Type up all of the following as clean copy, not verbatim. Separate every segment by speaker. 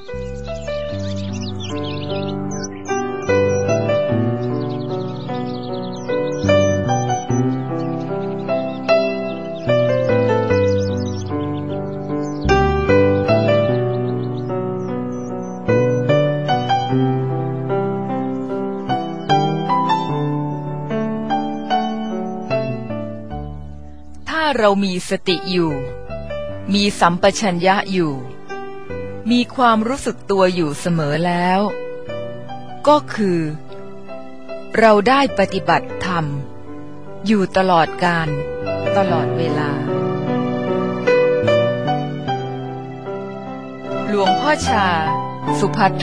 Speaker 1: เรามีสติอยู่มีสัมปชัญญะอยู่มีความรู้สึกตัวอยู่เสมอแล้วก็คือเราได้ปฏิบัติธรรมอยู่ตลอดกาลตลอดเวลาหลวงพ่อชาสุภัทโท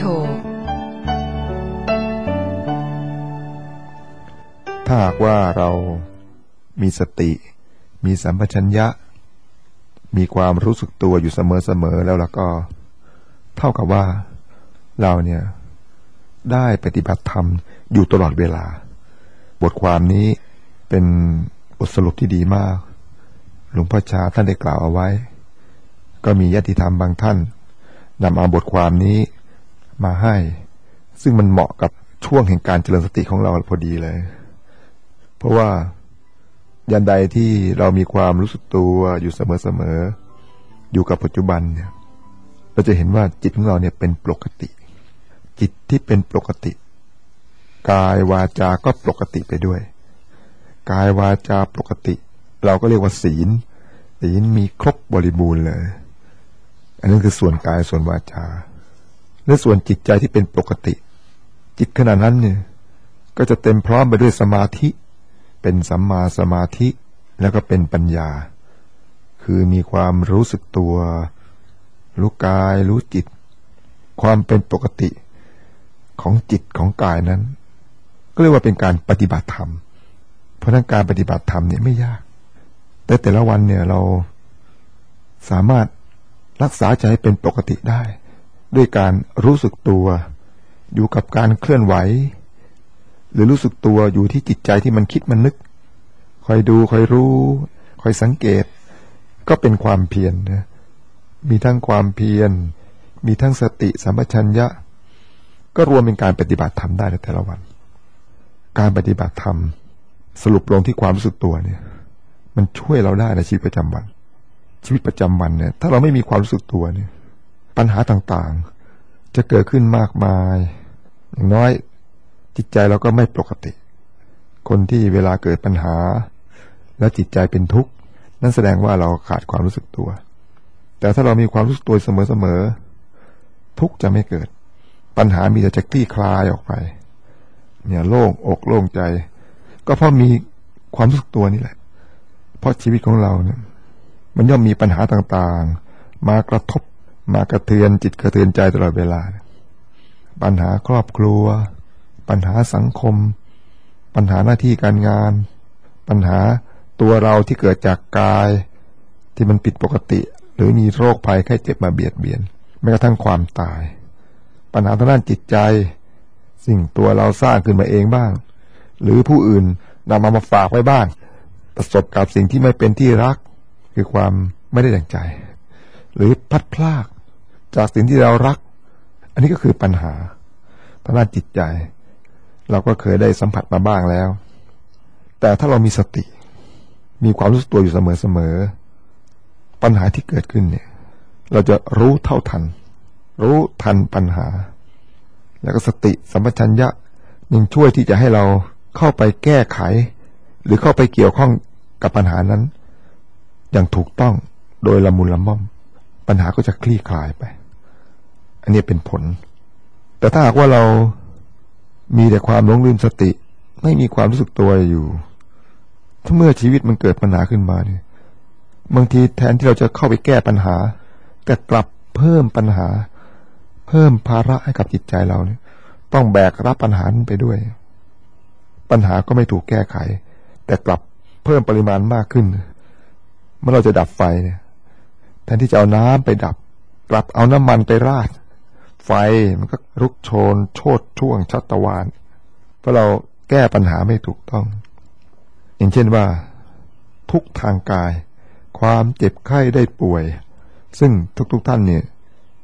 Speaker 2: ถ้าหากว่าเรามีสติมีสัมปชัญญะมีความรู้สึกตัวอยู่เสมอๆแล้วก็เท่ากับว่าเราเนี่ยได้ปฏิบัติธรรมอยู่ตลอดเวลาบทความนี้เป็นบทสรุปที่ดีมากหลวงพ่อชาท่านได้กล่าวเอาไว้ก็มีญาติธรรมบางท่านนำเอาบทความนี้มาให้ซึ่งมันเหมาะกับช่วงแห่งการเจริญสติของเราพอดีเลยเพราะว่ายันใดที่เรามีความรู้สึกตัวอยู่เสมอๆอยู่กับปัจจุบันเนี่ยเราจะเห็นว่าจิตของเราเนี่ยเป็นปกติจิตที่เป็นปกติกายวาจาก็ปกติไปด้วยกายวาจาปกติเราก็เรียกว่าศีลมีครบบริบูรณ์เลยอันนั้นคือส่วนกายส่วนวาจาและส่วนจิตใจที่เป็นปกติจิตขณะนั้นเนี่ยก็จะเต็มพร้อมไปด้วยสมาธิเป็นสัมมาสมาธิแล้วก็เป็นปัญญาคือมีความรู้สึกตัวรู้กายรู้จิตความเป็นปกติของจิตของกายนั้นก็เรียกว่าเป็นการปฏิบัติธรรมเพราะนั้นการปฏิบัติธรรมเนี่ยไม่ยากแต่ละวันเนี่ยเราสามารถรักษาใจให้เป็นปกติได้ด้วยการรู้สึกตัวอยู่กับการเคลื่อนไหวหรือรู้สึกตัวอยู่ที่จิตใจที่มันคิดมันนึกคอยดูคอยรู้คอยสังเกตก็เป็นความเพียรนะมีทั้งความเพียรมีทั้งสติสัมปชัญญะก็รวมเป็นการปฏิบัติธรรมได้ในแต่ละวันการปฏิบัติธรรมสรุปลงที่ความรู้สึกตัวเนี่ยมันช่วยเราได้ในชีวิตประจำวันเนี่ยถ้าเราไม่มีความรู้สึกตัวเนี่ยปัญหาต่างๆจะเกิดขึ้นมากมายอย่างน้อยจิตใจเราก็ไม่ปกติคนที่เวลาเกิดปัญหาแล้วจิตใจเป็นทุกข์นั่นแสดงว่าเราขาดความรู้สึกตัวแต่ถ้าเรามีความรู้สึกตัวเสมอทุกข์จะไม่เกิดปัญหามีแต่จะคลี่คลายออกไปเนี่ยโล่งอกโล่งใจก็เพราะมีความรู้สึกตัวนี่แหละเพราะชีวิตของเราเนี่ยมันย่อมมีปัญหาต่างๆมากระทบมากระเทือนจิตกระเทือนใจตลอดเวลาปัญหาครอบครัวปัญหาสังคมปัญหาหน้าที่การงานปัญหาตัวเราที่เกิดจากกายที่มันผิดปกติหรือมีโรคภัยไข้เจ็บมาเบียดเบียนแม้กระทั่งความตายปัญหาทางด้านจิตใจสิ่งตัวเราสร้างขึ้นมาเองบ้างหรือผู้อื่นนำมาฝากไว้บ้างประสบกับสิ่งที่ไม่เป็นที่รักคือความไม่ได้ดังใจหรือพลัดพรากจากสิ่งที่เรารักอันนี้ก็คือปัญหาทางด้านจิตใจเราก็เคยได้สัมผัสมาบ้างแล้วแต่ถ้าเรามีสติมีความรู้สึกตัวอยู่เสมอปัญหาที่เกิดขึ้นเนี่ยเราจะรู้เท่าทันรู้ทันปัญหาแล้วก็สติสัมปชัญญะยังช่วยที่จะให้เราเข้าไปแก้ไขหรือเข้าไปเกี่ยวข้องกับปัญหานั้นอย่างถูกต้องโดยละมุนละม่อมปัญหาก็จะคลี่คลายไปอันนี้เป็นผลแต่ถ้าหากว่าเรามีแต่ความหลงลืมสติไม่มีความรู้สึกตัวอยู่ถ้าเมื่อชีวิตมันเกิดปัญหาขึ้นมาเนี่ยบางทีแทนที่เราจะเข้าไปแก้ปัญหาแต่กลับเพิ่มปัญหาเพิ่มภาระให้กับจิตใจเราเนี่ยต้องแบกรับปัญหานั้นไปด้วยปัญหาก็ไม่ถูกแก้ไขแต่กลับเพิ่มปริมาณมากขึ้นเมื่อเราจะดับไฟเนี่ยแทนที่จะเอาน้ำไปดับกลับเอาน้ำมันไปราดไฟมันก็ลุกโชนโชติช่วงชัตวาลเพราะเราแก้ปัญหาไม่ถูกต้องอย่างเช่นว่าทุกทางกายความเจ็บไข้ได้ป่วยซึ่งทุกท่านเนี่ย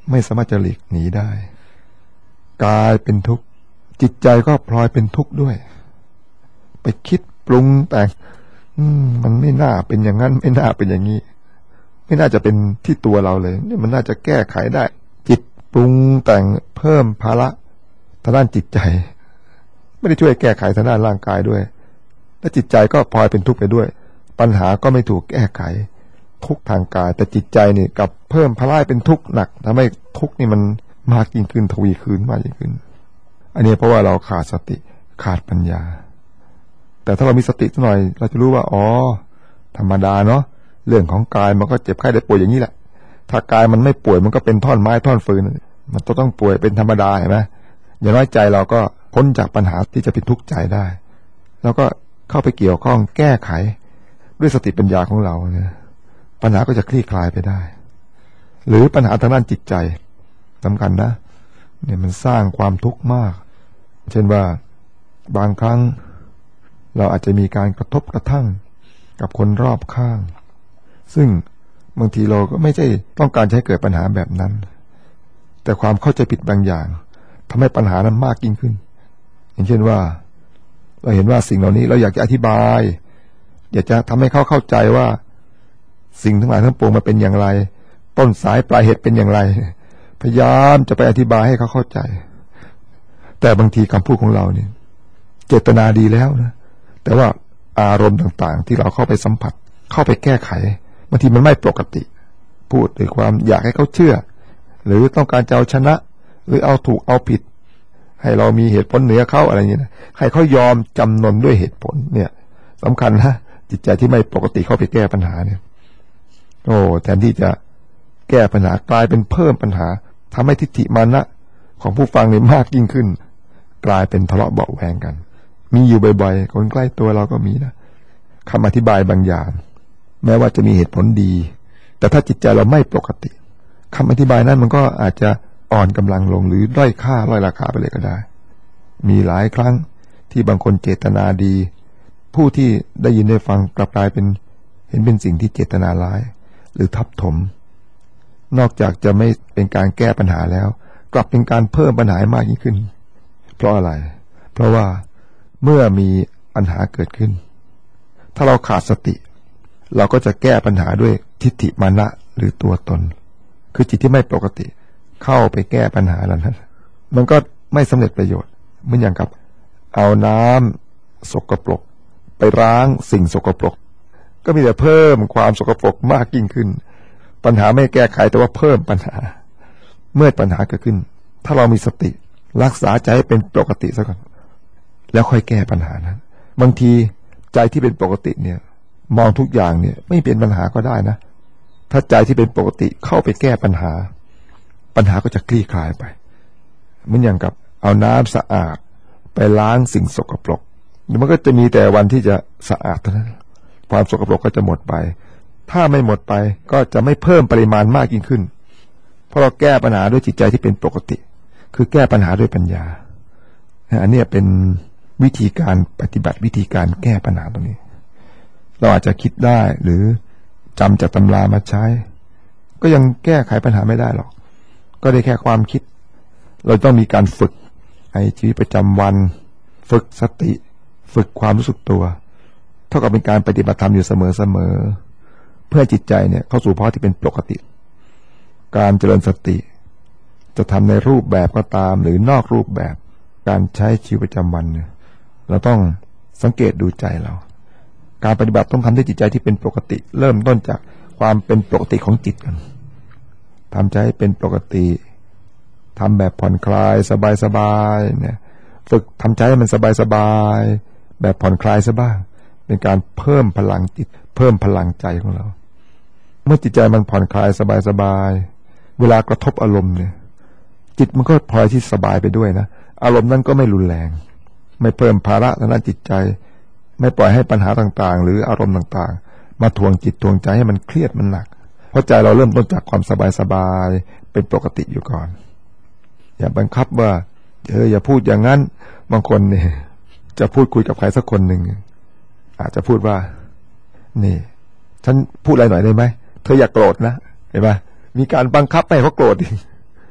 Speaker 2: ไม่สามารถจะหลีกหนีได้กายเป็นทุกข์จิตใจก็พลอยเป็นทุกข์ด้วยไปคิดปรุงแต่งมันไม่น่าเป็นอย่างนั้นไม่น่าเป็นอย่างนี้ไม่น่าจะเป็นที่ตัวเราเลยนี่มันน่าจะแก้ไขได้จิตปรุงแต่งเพิ่มภาระทางด้านจิตใจไม่ได้ช่วยแก้ไขทางด้านร่างกายด้วยและจิตใจก็พลอยเป็นทุกข์ไปด้วยปัญหาก็ไม่ถูกแก้ไขทุกข์ทางกายแต่จิตใจนี่กับเพิ่มภาระเป็นทุกข์หนักทำให้ทุกข์นี่มันมากยิ่งขึ้นทวีคูณมากยิ่งขึ้นอันนี้เพราะว่าเราขาดสติขาดปัญญาแต่ถ้าเรามีสติสักหน่อยเราจะรู้ว่าอ๋อธรรมดาเนาะเรื่องของกายมันก็เจ็บไข้ได้ป่วยอย่างนี้แหละถ้ากายมันไม่ป่วยมันก็เป็นท่อนไม้ท่อนฟืนมันต้องป่วยเป็นธรรมดาเห็นไหมอย่างน้อยใจเราก็พ้นจากปัญหาที่จะเป็นทุกข์ใจได้แล้วก็เข้าไปเกี่ยวข้องแก้ไขด้วยสติปัญญาของเราเนี่ยปัญหาก็จะคลี่คลายไปได้หรือปัญหาทางด้านจิตใจสำคัญนะเนี่ยมันสร้างความทุกข์มากเช่นว่าบางครั้งเราอาจจะมีการกระทบกระทั่งกับคนรอบข้างซึ่งบางทีเราก็ไม่ใช่ต้องการให้เกิดปัญหาแบบนั้นแต่ความเข้าใจผิดบางอย่างทำให้ปัญหานั้นมากยิ่งขึ้นอย่างเช่นว่าเราเห็นว่าสิ่งเหล่านี้เราอยากจะอธิบายอยากจะทำให้เขาเข้าใจว่าสิ่งทั้งหลายทั้งปวงมันเป็นอย่างไรต้นสายปลายเหตุเป็นอย่างไรพยายามจะไปอธิบายให้เขาเข้าใจแต่บางทีคำพูดของเราเนี่ยเจตนาดีแล้วนะแต่ว่าอารมณ์ต่างๆที่เราเข้าไปสัมผัสเข้าไปแก้ไขบางทีมันไม่ปกติพูดด้วยความอยากให้เขาเชื่อหรือต้องการจะเอาชนะหรือเอาถูกเอาผิดให้เรามีเหตุผลเหนือเขาอะไรอย่างนี้นะให้เขายอมจำนนด้วยเหตุผลเนี่ยสำคัญนะจิตใจที่ไม่ปกติเข้าไปแก้ปัญหาเนี่ยโอ้แทนที่จะแก้ปัญหากลายเป็นเพิ่มปัญหาทำให้ทิฏฐิมานะของผู้ฟังเนี่ยมากยิ่งขึ้นกลายเป็นทะเลาะเบาะแวงกันมีอยู่บ่อยๆคนใกล้ตัวเราก็มีนะคำอธิบายบางอย่างแม้ว่าจะมีเหตุผลดีแต่ถ้าจิตใจเราไม่ปกติคำอธิบายนั้นมันก็อาจจะอ่อนกำลังลงหรือด้อยค่าด้อยราคาไปเลยก็ได้มีหลายครั้งที่บางคนเจตนาดีผู้ที่ได้ยินได้ฟังกลับกลายเป็นเห็นเป็นสิ่งที่เจตนาร้ายหรือทับถมนอกจากจะไม่เป็นการแก้ปัญหาแล้วกลับเป็นการเพิ่มปัญหามากยิ่งขึ้นเพราะอะไรเพราะว่าเมื่อมีปัญหาเกิดขึ้นถ้าเราขาดสติเราก็จะแก้ปัญหาด้วยทิฏฐิมานะหรือตัวตนคือจิตที่ไม่ปกติเข้าไปแก้ปัญหาเหล่านั้นมันก็ไม่สำเร็จประโยชน์เหมือนอย่างกับเอาน้ำสกปรกไปล้างสิ่งสกปรกก็มีแต่เพิ่มความสกปรกมากยิ่งขึ้นปัญหาไม่แก้ไขแต่ว่าเพิ่มปัญหาเมื่อปัญหาเกิดขึ้นถ้าเรามีสติรักษาใจให้เป็นปกติซะก่อนแล้วค่อยแก้ปัญหานั้นบางทีใจที่เป็นปกติเนี่ยมองทุกอย่างเนี่ยไม่เป็นปัญหาก็ได้นะถ้าใจที่เป็นปกติเข้าไปแก้ปัญหาก็จะคลี่คลายไปเหมือนอย่างกับเอาน้ำสะอาดไปล้างสิ่งสกปรกมันก็จะมีแต่วันที่จะสะอาดเท่านั้นความสกปรกก็จะหมดไปถ้าไม่หมดไปก็จะไม่เพิ่มปริมาณมากยิ่งขึ้นเพราะเราแก้ปัญหาด้วยจิตใจที่เป็นปกติคือแก้ปัญหาด้วยปัญญาอันนี้เป็นวิธีการปฏิบัติวิธีการแก้ปัญหาตรงนี้เราอาจจะคิดได้หรือจำจากตำรามาใช้ก็ยังแก้ไขปัญหาไม่ได้หรอกก็ได้แค่ความคิดเราต้องมีการฝึกในชีวิตประจำวันฝึกสติฝึกความรู้สึกตัวเท่ากับเป็นการปฏิบัติธรรมอยู่เสมอเพื่อจิตใจเนี่ยเข้าสู่ภาวะที่เป็นปกติการเจริญสติจะทำในรูปแบบก็ตามหรือนอกรูปแบบการใช้ชีวิตประจำวันเนี่ยเราต้องสังเกตดูใจเราการปฏิบัติต้องทำด้วยจิตใจที่เป็นปกติเริ่มต้นจากความเป็นปกติของจิตกันทำใจให้เป็นปกติทำแบบผ่อนคลายสบายๆเนี่ยฝึกทำใจให้มันสบายๆแบบผ่อนคลายซะบ้างเป็นการเพิ่มพลังจิตเพิ่มพลังใจของเราเมื่อจิตใจมันผ่อนคลายสบายๆเวลากระทบอารมณ์เนี่ยจิตมันก็พลอยที่สบายไปด้วยนะอารมณ์นั้นก็ไม่รุนแรงไม่เพิ่มภาระทางด้านจิตใจไม่ปล่อยให้ปัญหาต่างๆหรืออารมณ์ต่างๆมาทวงจิตทวงใจให้มันเครียดมันหนักเพราะใจเราเริ่มต้นจากความสบายๆเป็นปกติอยู่ก่อนอย่าบังคับว่าอย่าพูดอย่างนั้นบางคนเนี่ยจะพูดคุยกับใครสักคนหนึ่งอาจจะพูดว่านี่ฉันพูดอะไรหน่อยได้ไหมเธออย่าโกรธนะเห็นไหมมีการบังคับให้เขาโกรธ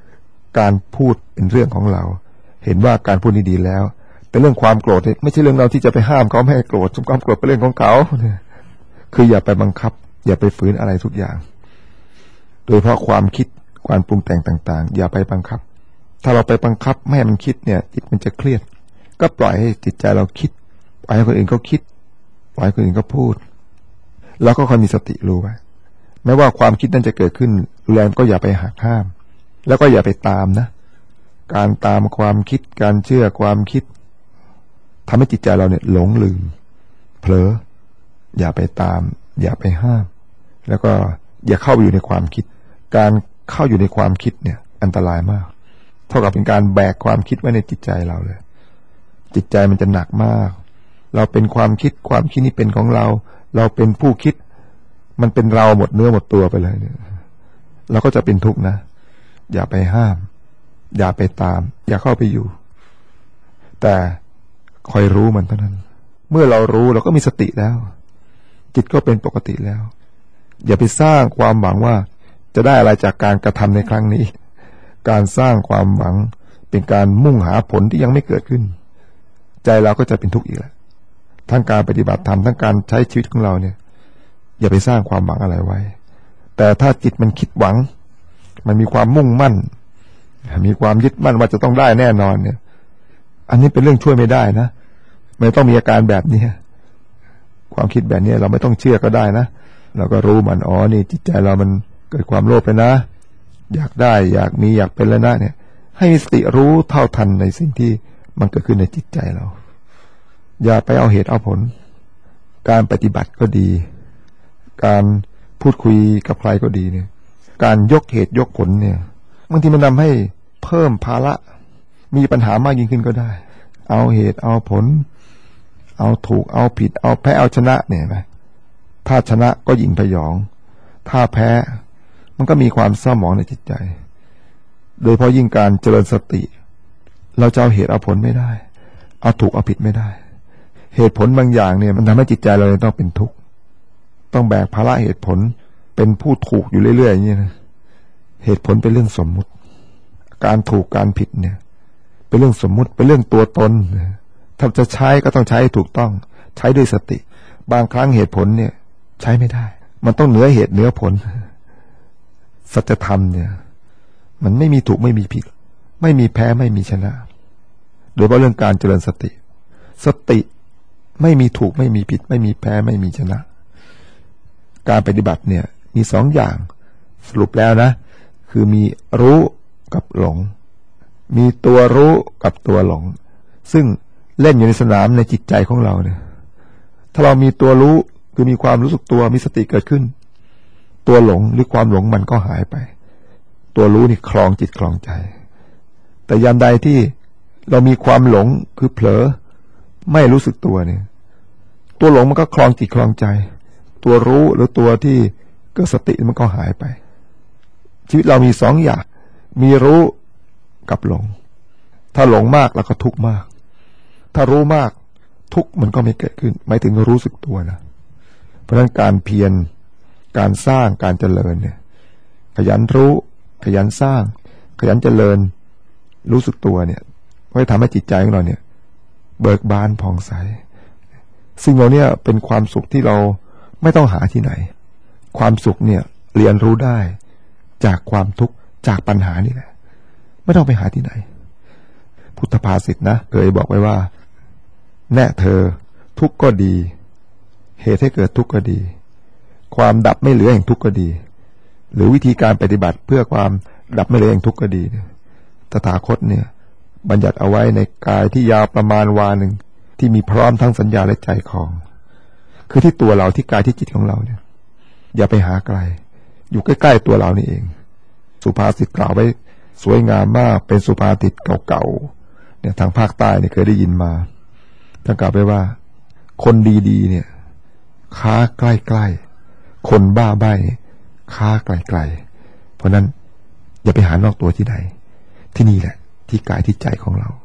Speaker 2: การพูดเป็นเรื่องของเราเห็นว่าการพูดนี้ดีแล้วเป็นเรื่องความโกรธไม่ใช่เรื่องเราที่จะไปห้ามเขาไม่ให้โกรธความโกรธเป็นเรื่องของเขาคืออย่าไปบังคับอย่าไปฝืนอะไรทุกอย่างโดยเฉพาะความคิดความปรุงแต่งต่างๆอย่าไปบังคับถ้าเราไปบังคับไม่ให้มันคิดเนี่ยจิตมันจะเครียดก็ปล่อยให้จิตใจเราคิดปล่อยให้คนอื่นเขาคิดปล่อยให้คนอื่นเขาพูดแล้วก็คอยมีสติรู้ไว้แม้ว่าความคิดนั้นจะเกิดขึ้นแรงก็อย่าไปหักห้ามแล้วก็อย่าไปตามนะการตามความคิดการเชื่อความคิดทำให้จิตใจเราเนี่ยหลงลืมเผลออย่าไปตามอย่าไปห้ามแล้วก็อย่าเข้าไปอยู่ในความคิดการเข้าอยู่ในความคิดเนี่ยอันตรายมากเท่ากับเป็นการแบกความคิดไว้ในจิตใจเราเลยจิตใจมันจะหนักมากเราเป็นความคิดนี้เป็นของเราเราเป็นผู้คิดมันเป็นเราหมดเนื้อหมดตัวไปเลยเนี่ยเราก็จะเป็นทุกข์นะอย่าไปห้ามอย่าไปตามอย่าเข้าไปอยู่แต่คอยรู้มันเท่านั้นเมื่อเรารู้เราก็มีสติแล้วจิตก็เป็นปกติแล้วอย่าไปสร้างความหวังว่าจะได้อะไรจากการกระทำในครั้งนี้การสร้างความหวังเป็นการมุ่งหาผลที่ยังไม่เกิดขึ้นใจเราก็จะเป็นทุกข์อีกแล้วทั้งการปฏิบัติธรรมทั้งการใช้ชีวิตของเราเนี่ยอย่าไปสร้างความหวังอะไรไว้แต่ถ้าจิตมันคิดหวังมันมีความมุ่งมั่นมีความยึดมั่นว่าจะต้องได้แน่นอนเนี่ยอันนี้เป็นเรื่องช่วยไม่ได้นะไม่ต้องมีอาการแบบนี้ความคิดแบบนี้เราไม่ต้องเชื่อก็ได้นะเราก็รู้มันอ๋อนี่จิตใจเรามันเกิดความโลภไปนะอยากได้อยากมีอยากเป็นแล้วนะเนี่ยให้มีสติรู้เท่าทันในสิ่งที่มันเกิดขึ้นในจิตใจเราอย่าไปเอาเหตุเอาผลการปฏิบัติก็ดีการพูดคุยกับใครก็ดีเนี่ยการยกเหตุยกผลเนี่ยบางทีมันทำให้เพิ่มภาระมีปัญหามากยิ่งขึ้นก็ได้เอาเหตุเอาผลเอาถูกเอาผิดเอาแพ้เอาชนะเนี่ยไหมถ้าชนะก็ยิ่งพยองถ้าแพ้มันก็มีความเศร้าหมองในจิตใจโดยเพราะยิ่งการเจริญสติเราจะเอาเหตุเอาผลไม่ได้เอาถูกเอาผิดไม่ได้เหตุผลบางอย่างเนี่ยมันทำให้จิตใจเราต้องเป็นทุกข์ต้องแบกภาระเหตุผลเป็นผู้ถูกอยู่เรื่อยๆอย่างนี้นะเหตุผลเป็นเรื่องสมมุติการถูกการผิดเนี่ยเป็นเรื่องสมมุติเป็นเรื่องตัวตนถ้าจะใช้ก็ต้องใช้ให้ถูกต้องใช้ด้วยสติบางครั้งเหตุผลเนี่ยใช้ไม่ได้มันต้องเหนือเหตุเหนือผลสัจธรรมเนี่ยมันไม่มีถูกไม่มีผิดไม่มีแพ้ไม่มีชนะโดยเฉพาะเรื่องการเจริญสติสติไม่มีถูกไม่มีผิดไม่มีแพ้ไม่มีชนะการปฏิบัติเนี่ยมีสองอย่างสรุปแล้วนะคือมีรู้กับหลงมีตัวรู้กับตัวหลงซึ่งเล่นอยู่ในสนามในจิตใจของเราเนี่ยถ้าเรามีตัวรู้คือมีความรู้สึกตัวมีสติเกิดขึ้นตัวหลงหรือความหลงมันก็หายไปตัวรู้นี่ครองจิตครองใจแต่ยามใดที่เรามีความหลงคือเผลอไม่รู้สึกตัวเนี่ยตัวหลงมันก็ครองจิตครองใจตัวรู้หรือตัวที่เกิดสติมันก็หายไปชีวิตเรามีสองอย่างมีรู้กับหลงถ้าหลงมากแล้วก็ทุกข์มากถ้ารู้มากทุกข์มันก็ไม่เกิดขึ้นหมายถึงรู้สึกตัวนะเพราะฉะนั้นการเพียรการสร้างการเจริญเนี่ยขยันรู้ขยันสร้างขยันเจริญรู้สึกตัวเนี่ยก็จะทำให้จิตใจของเราเนี่ยเบิกบานผ่องใสซึ่งเราเนี่ยเป็นความสุขที่เราไม่ต้องหาที่ไหนความสุขเนี่ยเรียนรู้ได้จากความทุกข์จากปัญหานี่แหละไม่ต้องไปหาที่ไหนพุทธภาษิตนะเคยบอกไว้ว่าแน่เธอทุกข์ก็ดีเหตุให้เกิดทุกข์ก็ดีความดับไม่เหลือแห่งทุกข์ก็ดีหรือวิธีการปฏิบัติเพื่อความดับไม่เหลือแห่งทุกข์ก็ดีเนี่ยตถาคตเนี่ยบัญญัติเอาไว้ในกายที่ยาวประมาณวาหนึ่งที่มีพร้อมทั้งสัญญาและใจของคือที่ตัวเราที่กายที่จิตของเราเนี่ยอย่าไปหาไกลอยู่ใกล้ๆตัวเรานี่เองสุภาษิตกล่าวไว้สวยงามมากเป็นสุภาษิตเก่าๆเนี่ยทางภาคใต้เนี่ยเคยได้ยินมาท่านกล่าวไว้ว่าคนดีๆเนี่ยค้าใกล้ๆคนบ้าใบ้ค้าไกลๆเพราะนั้นอย่าไปหานอกตัวที่ไหนที่นี่แหละที่กายที่ใจของเรา